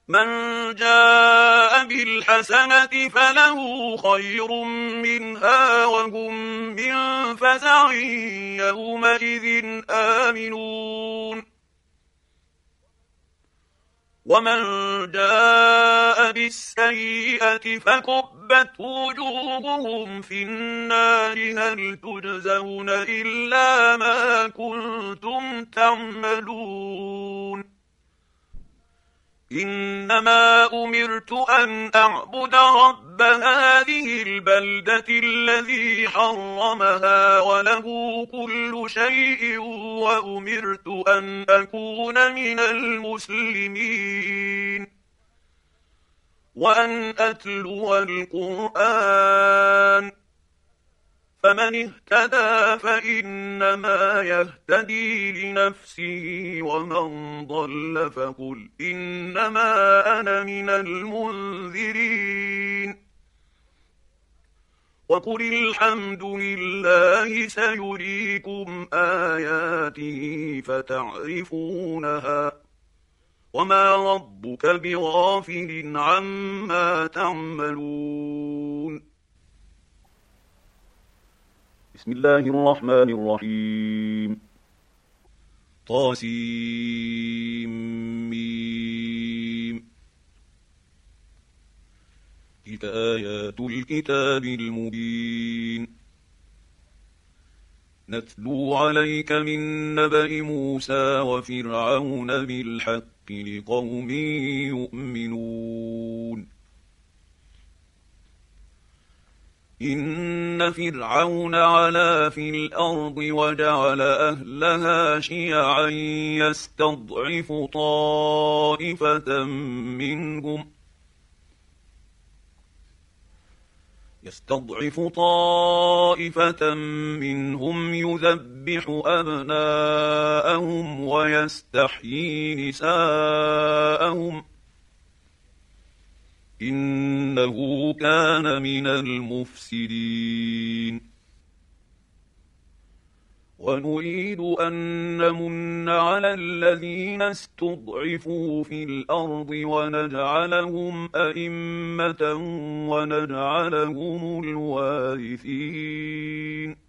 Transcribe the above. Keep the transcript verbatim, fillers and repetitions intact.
من جاء بالحسنة فله خير منها وهم من فزع يومئذ آمنون ومن جاء بالسيئة فكبت وجوههم في النار هل تجزون إلا ما كنتم تعملون إنما أمرت أن أعبد رب هذه البلدة الذي حرمها وله كل شيء وأمرت أن أكون من المسلمين وأن أتلو القرآن فمن اهتدى فإنما يهتدي لنفسه ومن ضل فقل إنما أنا من المنذرين وقل الحمد لله سيريكم آياته فتعرفونها وما ربك بغافل عما تعملون. بسم الله الرحمن الرحيم. طاسيم تلك آيات الكتاب المبين نتلو عليك من نبأ موسى وفرعون بالحق لقوم يؤمنون. إن فرعون علا في الأرض وجعل أهلها شيعا يستضعف طائفة منهم يستضعف طائفة منهم يذبح أبناءهم ويستحيي نساءهم إنه كان من المفسدين. ونريد أن نمن على الذين استضعفوا في الأرض ونجعلهم أئمة ونجعلهم الوارثين.